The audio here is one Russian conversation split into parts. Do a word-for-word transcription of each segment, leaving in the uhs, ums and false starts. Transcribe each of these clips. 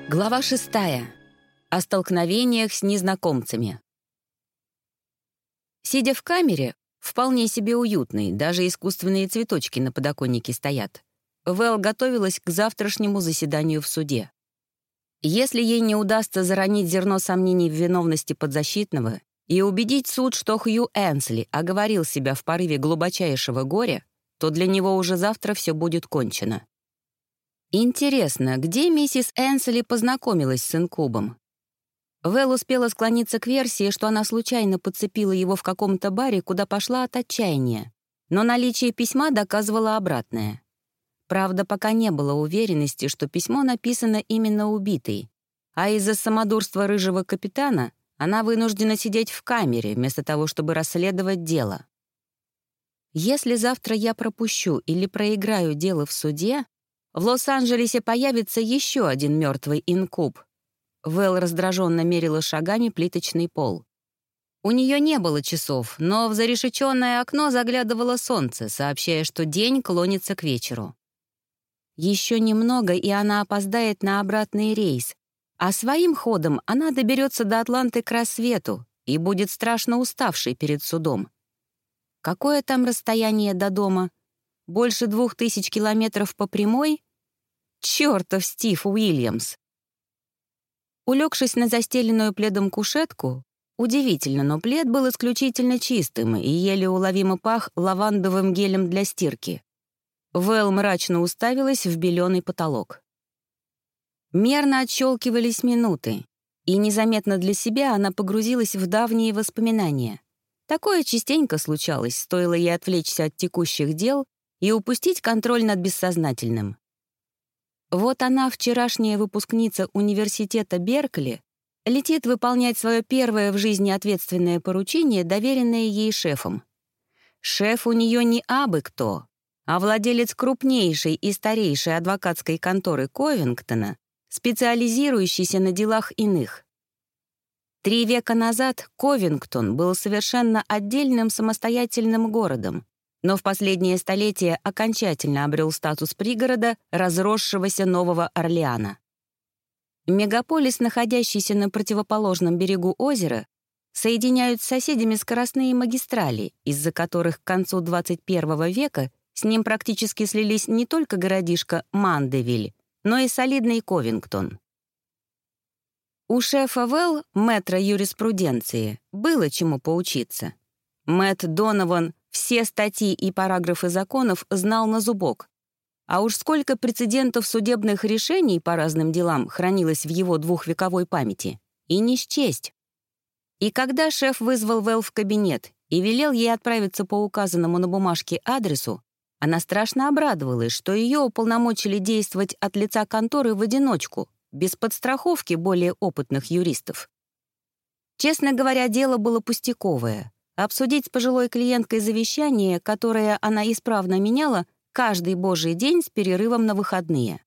Глава шестая. О столкновениях с незнакомцами. Сидя в камере, вполне себе уютной, даже искусственные цветочки на подоконнике стоят, Вэл готовилась к завтрашнему заседанию в суде. Если ей не удастся заронить зерно сомнений в виновности подзащитного и убедить суд, что Хью Энсли оговорил себя в порыве глубочайшего горя, то для него уже завтра все будет кончено. Интересно, где миссис Энсли познакомилась с инкубом? Вэл успела склониться к версии, что она случайно подцепила его в каком-то баре, куда пошла от отчаяния, но наличие письма доказывало обратное. Правда, пока не было уверенности, что письмо написано именно убитой, а из-за самодурства рыжего капитана она вынуждена сидеть в камере, вместо того, чтобы расследовать дело. Если завтра я пропущу или проиграю дело в суде, в Лос-Анджелесе появится еще один мертвый инкуб. Вэл раздраженно мерила шагами плиточный пол. У нее не было часов, но в зарешеченное окно заглядывало солнце, сообщая, что день клонится к вечеру. Еще немного, и она опоздает на обратный рейс, а своим ходом она доберется до Атланты к рассвету и будет страшно уставшей перед судом. Какое там расстояние до дома? Больше двух тысяч километров по прямой? Чёртов Стив Уильямс! Улегшись на застеленную пледом кушетку, удивительно, но плед был исключительно чистым и еле уловимо пах лавандовым гелем для стирки. Вэл мрачно уставилась в беленый потолок. Мерно отщелкивались минуты, и незаметно для себя она погрузилась в давние воспоминания. Такое частенько случалось, стоило ей отвлечься от текущих дел и упустить контроль над бессознательным. Вот она, вчерашняя выпускница университета Беркли, летит выполнять свое первое в жизни ответственное поручение, доверенное ей шефом. Шеф у нее не абы кто, а владелец крупнейшей и старейшей адвокатской конторы Ковингтона, специализирующейся на делах иных. Три века назад Ковингтон был совершенно отдельным самостоятельным городом, но в последнее столетие окончательно обрел статус пригорода разросшегося Нового Орлеана. Мегаполис, находящийся на противоположном берегу озера, соединяют с соседями скоростные магистрали, из-за которых к концу двадцать первого века с ним практически слились не только городишко Мандевиль, но и солидный Ковингтон. У шефа Вэл, мэтра юриспруденции, было чему поучиться. Мэтт Донован все статьи и параграфы законов знал на зубок, а уж сколько прецедентов судебных решений по разным делам хранилось в его двухвековой памяти, и не счесть. И когда шеф вызвал Вэл в кабинет и велел ей отправиться по указанному на бумажке адресу, она страшно обрадовалась, что ее уполномочили действовать от лица конторы в одиночку, без подстраховки более опытных юристов. Честно говоря, дело было пустяковое. Обсудить с пожилой клиенткой завещание, которое она исправно меняла каждый божий день с перерывом на выходные.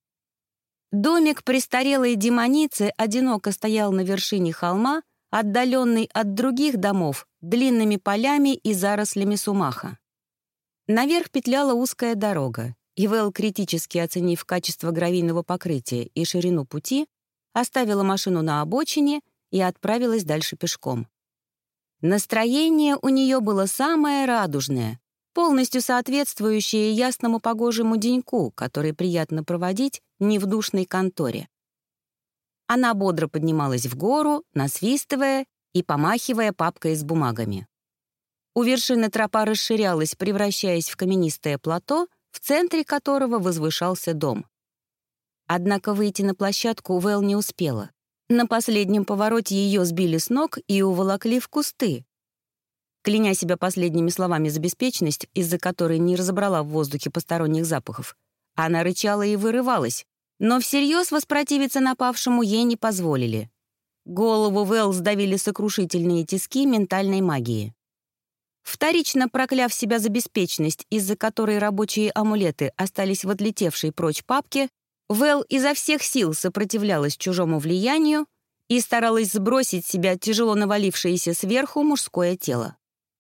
Домик престарелой демоницы одиноко стоял на вершине холма, отдаленный от других домов длинными полями и зарослями сумаха. Наверх петляла узкая дорога, и Вэл, критически оценив качество гравийного покрытия и ширину пути, оставила машину на обочине и отправилась дальше пешком. Настроение у нее было самое радужное, полностью соответствующее ясному погожему деньку, который приятно проводить не в душной конторе. Она бодро поднималась в гору, насвистывая и помахивая папкой с бумагами. У вершины тропа расширялась, превращаясь в каменистое плато, в центре которого возвышался дом. Однако выйти на площадку Вэл не успела. На последнем повороте ее сбили с ног и уволокли в кусты. Кляня себя последними словами за беспечность, из-за которой не разобрала в воздухе посторонних запахов, она рычала и вырывалась, но всерьез воспротивиться напавшему ей не позволили. Голову Вэл сдавили сокрушительные тиски ментальной магии. Вторично прокляв себя за беспечность, из-за которой рабочие амулеты остались в отлетевшей прочь папке, Вэл изо всех сил сопротивлялась чужому влиянию и старалась сбросить с себя тяжело навалившееся сверху мужское тело.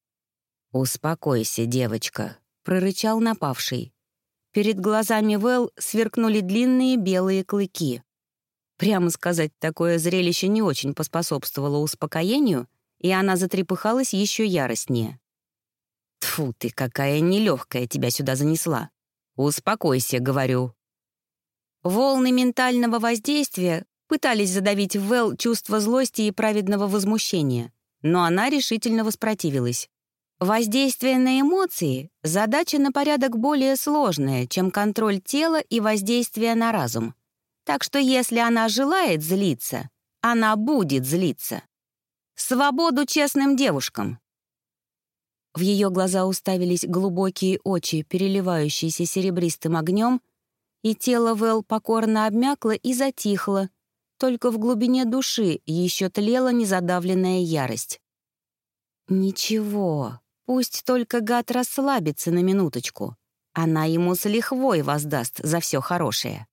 «Успокойся, девочка», — прорычал напавший. Перед глазами Вэл сверкнули длинные белые клыки. Прямо сказать, такое зрелище не очень поспособствовало успокоению, и она затрепыхалась еще яростнее. «Тьфу ты, какая нелегкая тебя сюда занесла! Успокойся, говорю!» Волны ментального воздействия пытались задавить в Вэл чувство злости и праведного возмущения, но она решительно воспротивилась. Воздействие на эмоции — задача на порядок более сложная, чем контроль тела и воздействие на разум. Так что если она желает злиться, она будет злиться. Свободу честным девушкам! В ее глаза уставились глубокие очи, переливающиеся серебристым огнем, и тело Вэл покорно обмякло и затихло, только в глубине души еще тлела незадавленная ярость. Ничего, пусть только гад расслабится на минуточку. Она ему с лихвой воздаст за все хорошее.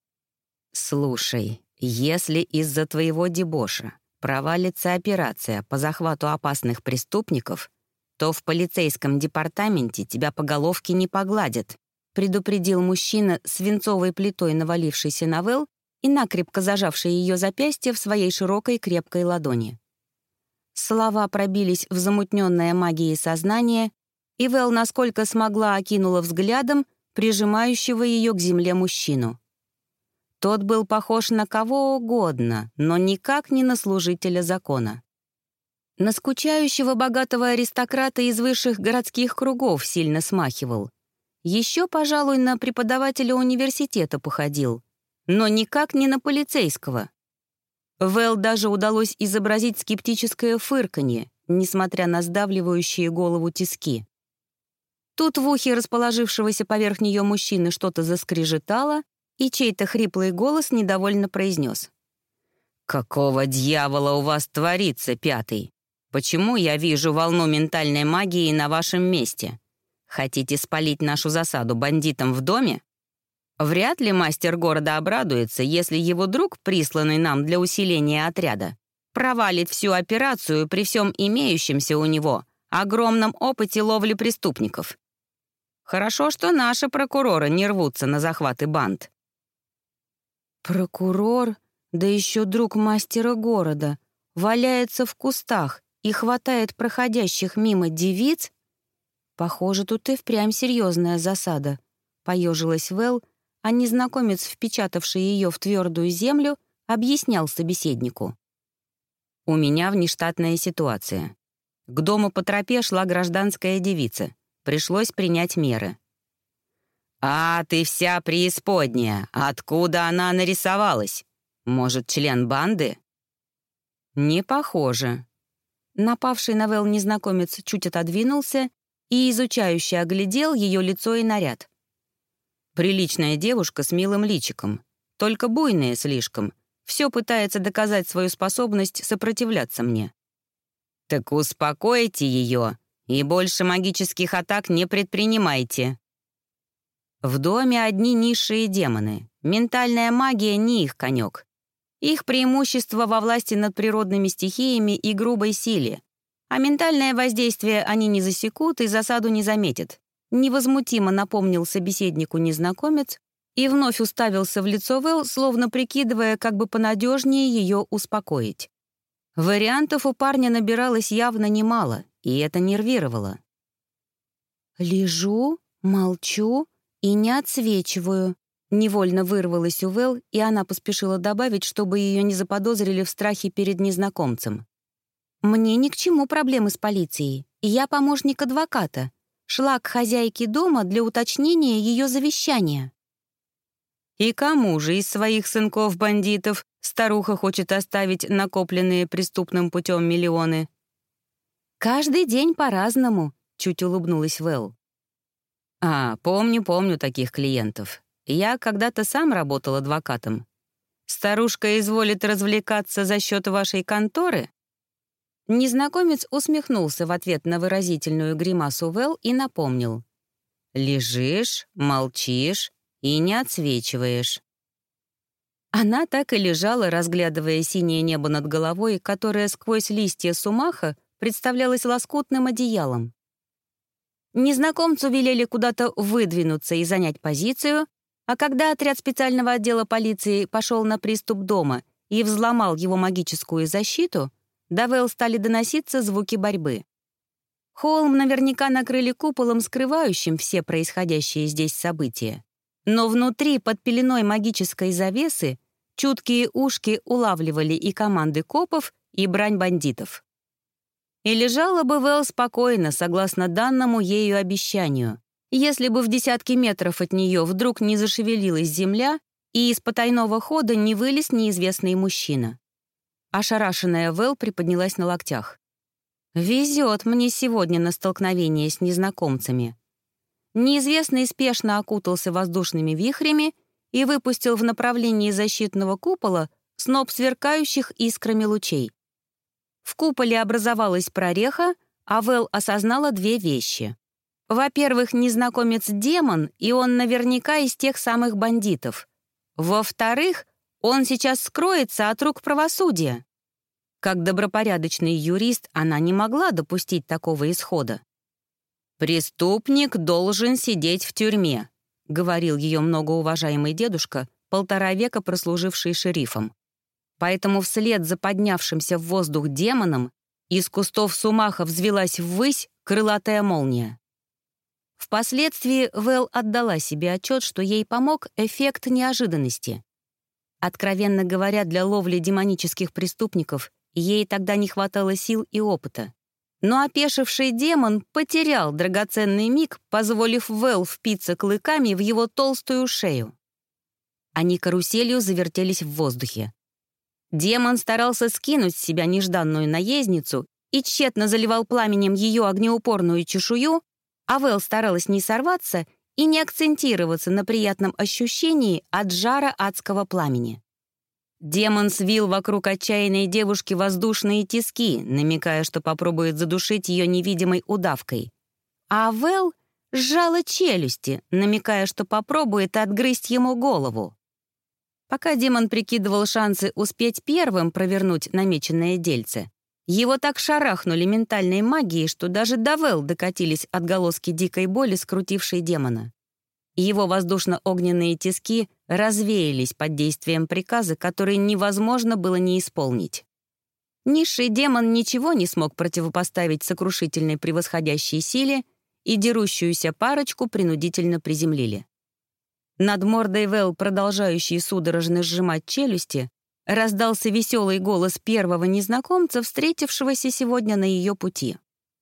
«Слушай, если из-за твоего дебоша провалится операция по захвату опасных преступников, то в полицейском департаменте тебя по головке не погладят», предупредил мужчина, свинцовой плитой навалившийся на Вэл и накрепко зажавший ее запястье в своей широкой крепкой ладони. Слова пробились в замутненное магией сознание, и Вэл, насколько смогла, окинула взглядом прижимающего ее к земле мужчину. Тот был похож на кого угодно, но никак не на служителя закона. На скучающего богатого аристократа из высших городских кругов сильно смахивал. Еще, пожалуй, на преподавателя университета походил, но никак не на полицейского. Вэл даже удалось изобразить скептическое фырканье, несмотря на сдавливающие голову тиски. Тут в ухе расположившегося поверх нее мужчины что-то заскрежетало, и чей-то хриплый голос недовольно произнес: «Какого дьявола у вас творится, пятый? Почему я вижу волну ментальной магии на вашем месте? Хотите спалить нашу засаду бандитам в доме? Вряд ли мастер города обрадуется, если его друг, присланный нам для усиления отряда, провалит всю операцию при всем имеющемся у него огромном опыте ловли преступников. Хорошо, что наши прокуроры не рвутся на захваты банд». Прокурор, да еще друг мастера города, валяется в кустах и хватает проходящих мимо девиц? Похоже, тут и впрямь серьезная засада. Поежилась Вэл, а незнакомец, впечатавший ее в твердую землю, объяснял собеседнику. «У меня внештатная ситуация. К дому по тропе шла гражданская девица. Пришлось принять меры». «А, ты вся преисподняя. Откуда она нарисовалась? Может, член банды?» «Не похоже». Напавший на Вэл незнакомец чуть отодвинулся и изучающе оглядел ее лицо и наряд. Приличная девушка с милым личиком, только буйная слишком, все пытается доказать свою способность сопротивляться мне. «Так успокойте ее и больше магических атак не предпринимайте». В доме одни низшие демоны. Ментальная магия не их конек. Их преимущество во власти над природными стихиями и грубой силе. А ментальное воздействие они не засекут и засаду не заметят. Невозмутимо напомнил собеседнику незнакомец и вновь уставился в лицо Вэл, словно прикидывая, как бы понадежнее ее успокоить. Вариантов у парня набиралось явно немало, и это нервировало. «Лежу, молчу и не отсвечиваю», — невольно вырвалась у Вэл, и она поспешила добавить, чтобы ее не заподозрили в страхе перед незнакомцем. «Мне ни к чему проблемы с полицией, и я помощник адвоката. Шла к хозяйке дома для уточнения ее завещания». «И кому же из своих сынков-бандитов старуха хочет оставить накопленные преступным путем миллионы?» «Каждый день по-разному», — чуть улыбнулась Вэл. «А, помню, помню таких клиентов. Я когда-то сам работал адвокатом. Старушка изволит развлекаться за счет вашей конторы?» Незнакомец усмехнулся в ответ на выразительную гримасу Вэл и напомнил. «Лежишь, молчишь и не отсвечиваешь». Она так и лежала, разглядывая синее небо над головой, которое сквозь листья сумаха представлялось лоскутным одеялом. Незнакомцу велели куда-то выдвинуться и занять позицию, А когда отряд специального отдела полиции пошел на приступ дома и взломал его магическую защиту, до Вэл стали доноситься звуки борьбы. Холм наверняка накрыли куполом, скрывающим все происходящие здесь события. Но внутри, под пеленой магической завесы, чуткие ушки улавливали и команды копов, и брань бандитов. И лежала бы Вэл спокойно, согласно данному ею обещанию, если бы в десятки метров от нее вдруг не зашевелилась земля и из потайного хода не вылез неизвестный мужчина. Ошарашенная Вэл приподнялась на локтях. «Везет мне сегодня на столкновение с незнакомцами». Неизвестный спешно окутался воздушными вихрями и выпустил в направлении защитного купола сноп сверкающих искрами лучей. В куполе образовалась прореха, а Вэл осознала две вещи. Во-первых, незнакомец-демон, и он наверняка из тех самых бандитов. Во-вторых, он сейчас скроется от рук правосудия. Как добропорядочный юрист, она не могла допустить такого исхода. «Преступник должен сидеть в тюрьме», — говорил ее многоуважаемый дедушка, полтора века прослуживший шерифом. Поэтому вслед за поднявшимся в воздух демоном из кустов сумаха взвилась ввысь крылатая молния. Впоследствии Вэл отдала себе отчет, что ей помог эффект неожиданности. Откровенно говоря, для ловли демонических преступников ей тогда не хватало сил и опыта. Но опешивший демон потерял драгоценный миг, позволив Вэл впиться клыками в его толстую шею. Они каруселью завертелись в воздухе. Демон старался скинуть с себя нежданную наездницу и тщетно заливал пламенем ее огнеупорную чешую, а Вэл старалась не сорваться и не акцентироваться на приятном ощущении от жара адского пламени. Демон свил вокруг отчаянной девушки воздушные тиски, намекая, что попробует задушить ее невидимой удавкой. А Вэл сжала челюсти, намекая, что попробует отгрызть ему голову. Пока демон прикидывал шансы успеть первым провернуть намеченное дельце, его так шарахнули ментальной магией, что даже до Вэл докатились отголоски дикой боли, скрутившей демона. Его воздушно-огненные тиски развеялись под действием приказа, который невозможно было не исполнить. Низший демон ничего не смог противопоставить сокрушительной превосходящей силе, и дерущуюся парочку принудительно приземлили. Над мордой Вэл, продолжающей судорожно сжимать челюсти, раздался веселый голос первого незнакомца, встретившегося сегодня на ее пути.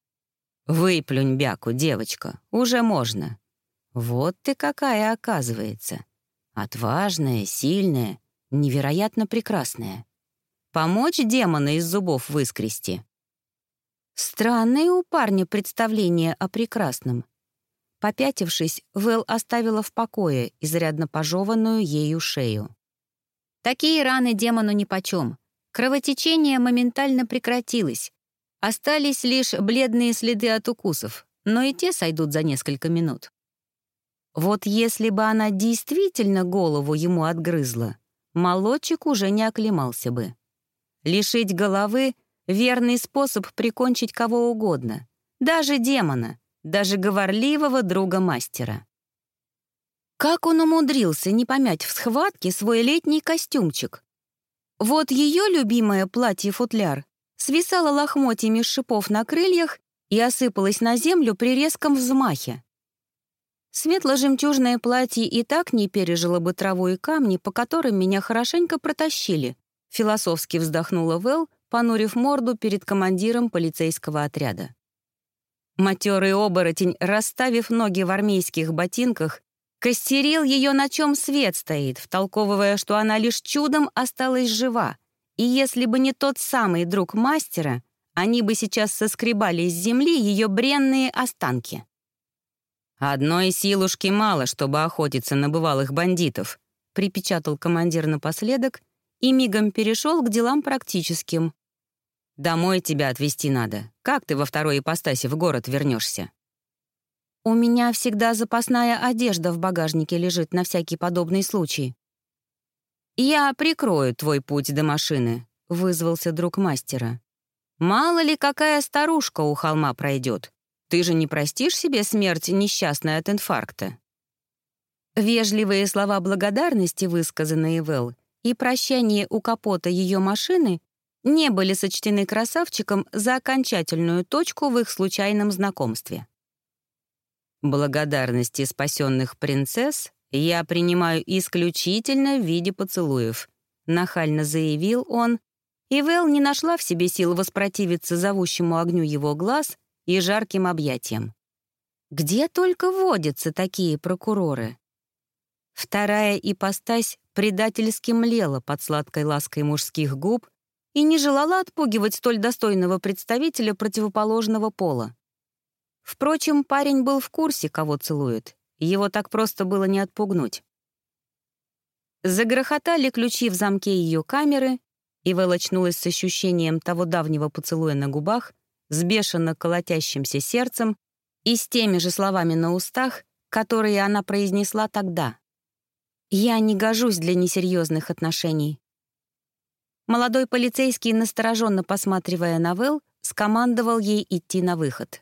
«Выплюнь бяку, девочка, уже можно. Вот ты какая, оказывается. Отважная, сильная, невероятно прекрасная. Помочь демона из зубов выскрести?» Странное у парня представление о прекрасном. Попятившись, Вэл оставила в покое изрядно пожеванную ею шею. Такие раны демону нипочем. Кровотечение моментально прекратилось. Остались лишь бледные следы от укусов, но и те сойдут за несколько минут. Вот если бы она действительно голову ему отгрызла, молодчик уже не оклемался бы. Лишить головы — верный способ прикончить кого угодно, даже демона, даже говорливого друга мастера. Как он умудрился не помять в схватке свой летний костюмчик? Вот ее любимое платье-футляр свисало лохмотьями шипов на крыльях и осыпалось на землю при резком взмахе. Светло-жемчужное платье и так не пережило бы траву и камни, по которым меня хорошенько протащили, философски вздохнула Вэл, понурив морду перед командиром полицейского отряда. Матерый оборотень, расставив ноги в армейских ботинках, костерил ее, на чем свет стоит, втолковывая, что она лишь чудом осталась жива, и если бы не тот самый друг мастера, они бы сейчас соскребали с земли ее бренные останки. «Одной силушки мало, чтобы охотиться на бывалых бандитов», припечатал командир напоследок и мигом перешел к делам практическим. «Домой тебя отвезти надо. Как ты во второй ипостаси в город вернешься?» «У меня всегда запасная одежда в багажнике лежит на всякий подобный случай». «Я прикрою твой путь до машины», — вызвался друг мастера. «Мало ли какая старушка у холма пройдет. Ты же не простишь себе смерть несчастной от инфаркта?» Вежливые слова благодарности, высказанные Вэл, и прощание у капота ее машины не были сочтены красавчиком за окончательную точку в их случайном знакомстве. «Благодарности спасенных принцесс я принимаю исключительно в виде поцелуев», нахально заявил он, и Вэл не нашла в себе сил воспротивиться зовущему огню его глаз и жарким объятиям. Где только водятся такие прокуроры? Вторая ипостась предательски млела под сладкой лаской мужских губ и не желала отпугивать столь достойного представителя противоположного пола. Впрочем, парень был в курсе, кого целует. Его так просто было не отпугнуть. Загрохотали ключи в замке ее камеры, и Вэл очнулась с ощущением того давнего поцелуя на губах, с бешено колотящимся сердцем и с теми же словами на устах, которые она произнесла тогда. «Я не гожусь для несерьезных отношений». Молодой полицейский, настороженно посматривая на Вэл, скомандовал ей идти на выход.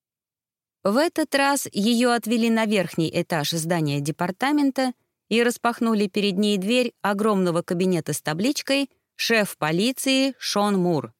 В этот раз ее отвели на верхний этаж здания департамента и распахнули перед ней дверь огромного кабинета с табличкой «Шеф полиции Шон Мур».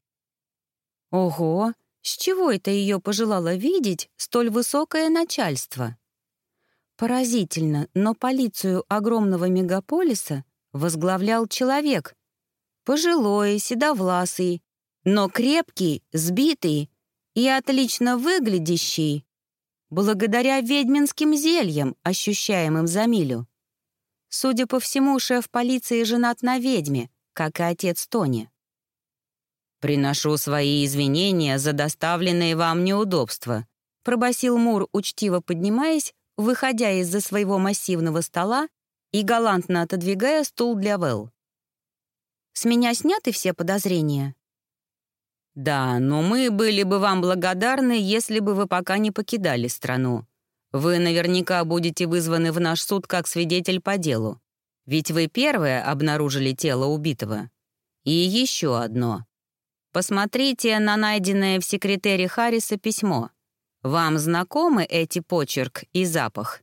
Ого, с чего это ее пожелало видеть столь высокое начальство? Поразительно, но полицию огромного мегаполиса возглавлял человек. Пожилой, седовласый, но крепкий, сбитый и отлично выглядящий, благодаря ведьминским зельям, ощущаемым за милю. Судя по всему, шеф полиции женат на ведьме, как и отец Тони. «Приношу свои извинения за доставленные вам неудобства», пробасил Мур, учтиво поднимаясь, выходя из-за своего массивного стола и галантно отодвигая стул для Вэл. «С меня сняты все подозрения?» «Да, но мы были бы вам благодарны, если бы вы пока не покидали страну. Вы наверняка будете вызваны в наш суд как свидетель по делу. Ведь вы первые обнаружили тело убитого. И еще одно. Посмотрите на найденное в секретере Харриса письмо. Вам знакомы эти почерк и запах?»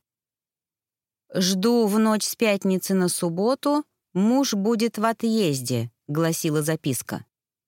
«Жду в ночь с пятницы на субботу, муж будет в отъезде», — гласила записка.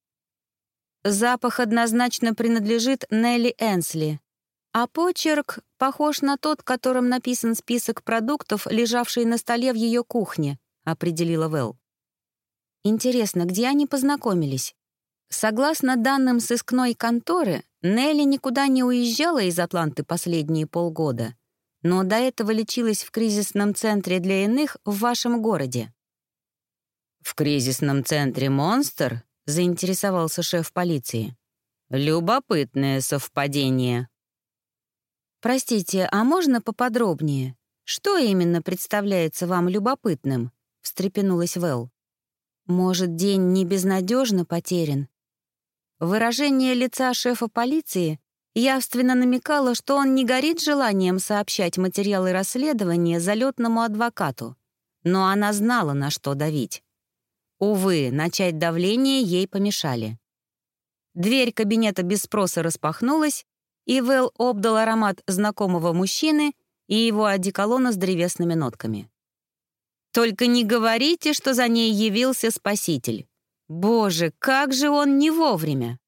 Запах однозначно принадлежит Нелли Энсли, а почерк похож на тот, которым написан список продуктов, лежавший на столе в ее кухне, определила Вэл. Интересно, где они познакомились? Согласно данным сыскной конторы, Нелли никуда не уезжала из Атланты последние полгода, но до этого лечилась в кризисном центре для иных в вашем городе. «В кризисном центре «Монстр»?» — заинтересовался шеф полиции. «Любопытное совпадение». «Простите, а можно поподробнее? Что именно представляется вам любопытным?» — встрепенулась Вэл. «Может, день не безнадежно потерян?» Выражение лица шефа полиции явственно намекало, что он не горит желанием сообщать материалы расследования залетному адвокату, но она знала, на что давить. Увы, начать давление ей помешали. Дверь кабинета без спроса распахнулась, и Вэл обдал аромат знакомого мужчины и его одеколона с древесными нотками. «Только не говорите, что за ней явился спаситель. Боже, как же он не вовремя!»